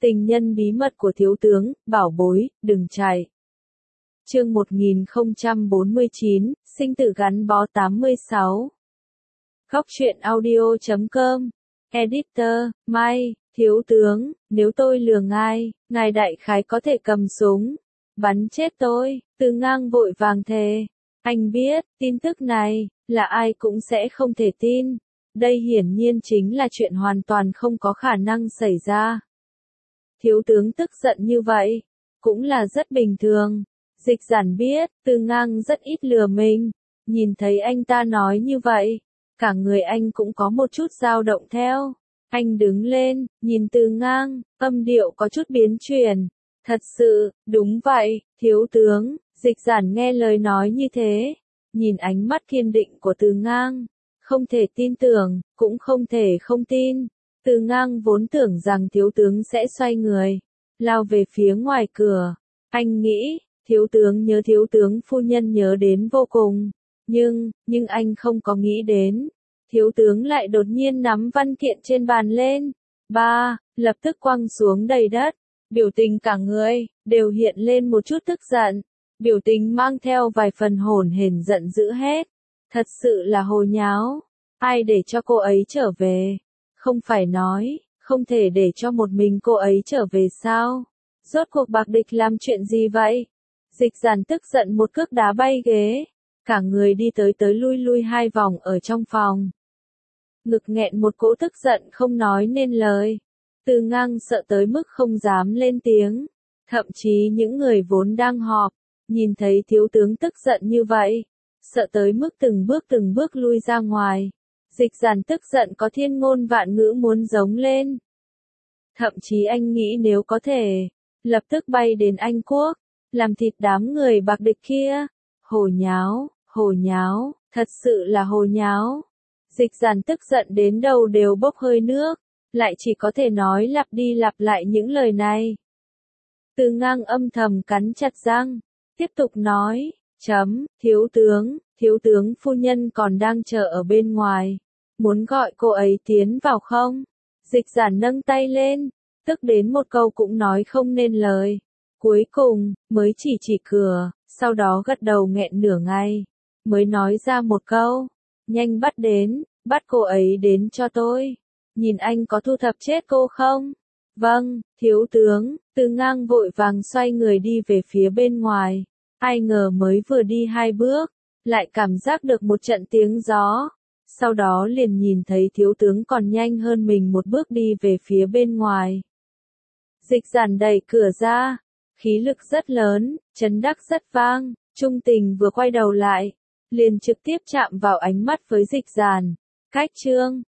Tình nhân bí mật của thiếu tướng, bảo bối, đừng chạy. Chương 1049, sinh tử gắn bó 86. Góc truyện audio.com. Editor, Mai, thiếu tướng, nếu tôi lừa ngài đại khái có thể cầm súng, bắn chết tôi. Từ Ngang vội vàng thề. Anh biết, tin tức này, là ai cũng sẽ không thể tin. Đây hiển nhiên chính là chuyện hoàn toàn không có khả năng xảy ra. Thiếu tướng tức giận như vậy, cũng là rất bình thường. Dịch Giản biết, Từ Ngang rất ít lừa mình. Nhìn thấy anh ta nói như vậy, cả người anh cũng có một chút dao động theo. Anh đứng lên, nhìn Từ Ngang, âm điệu có chút biến chuyển. Thật sự, đúng vậy, thiếu tướng. Dịch Giản nghe lời nói như thế, nhìn ánh mắt kiên định của Từ Ngang, không thể tin tưởng, cũng không thể không tin. Từ Ngang vốn tưởng rằng thiếu tướng sẽ xoay người, lao về phía ngoài cửa. Anh nghĩ, thiếu tướng nhớ thiếu tướng phu nhân nhớ đến vô cùng. Nhưng anh không có nghĩ đến, thiếu tướng lại đột nhiên nắm văn kiện trên bàn lên. Lập tức quăng xuống đầy đất. Biểu tình cả người, đều hiện lên một chút tức giận. Biểu tình mang theo vài phần hổn hển giận dữ hết. Thật sự là hồ nháo. Ai để cho cô ấy trở về? Không phải nói, không thể để cho một mình cô ấy trở về sao? Rốt cuộc Bạc Địch làm chuyện gì vậy? Dịch Giản tức giận một cước đá bay ghế. Cả người đi tới lui hai vòng ở trong phòng. Ngực nghẹn một cỗ tức giận không nói nên lời. Từ Ngang sợ tới mức không dám lên tiếng. Thậm chí những người vốn đang họp, nhìn thấy thiếu tướng tức giận như vậy, sợ tới mức từng bước lui ra ngoài. Dịch Giản tức giận có thiên ngôn vạn ngữ muốn giống lên. Thậm chí anh nghĩ nếu có thể, lập tức bay đến Anh Quốc, làm thịt đám người Bạc Địch kia. Hồ nháo, thật sự là hồ nháo. Dịch Giản tức giận đến đầu đều bốc hơi nước, lại chỉ có thể nói lặp đi lặp lại những lời này. Từ Ngang âm thầm cắn chặt răng, tiếp tục nói, thiếu tướng phu nhân còn đang chờ ở bên ngoài, muốn gọi cô ấy tiến vào không? Dịch Giản nâng tay lên, tức đến một câu cũng nói không nên lời. Cuối cùng, mới chỉ cửa, sau đó gật đầu nghẹn nửa ngày, mới nói ra một câu, nhanh bắt cô ấy đến cho tôi. Nhìn anh có thu thập chết cô không? Vâng, thiếu tướng. Từ Ngang vội vàng xoay người đi về phía bên ngoài. Ai ngờ mới vừa đi 2 bước, lại cảm giác được một trận tiếng gió. Sau đó liền nhìn thấy thiếu tướng còn nhanh hơn mình một bước đi về phía bên ngoài. Dịch Giản đẩy cửa ra, khí lực rất lớn, chấn đắc rất vang. Trung Tình vừa quay đầu lại, liền trực tiếp chạm vào ánh mắt với Dịch Giản. Cách trương,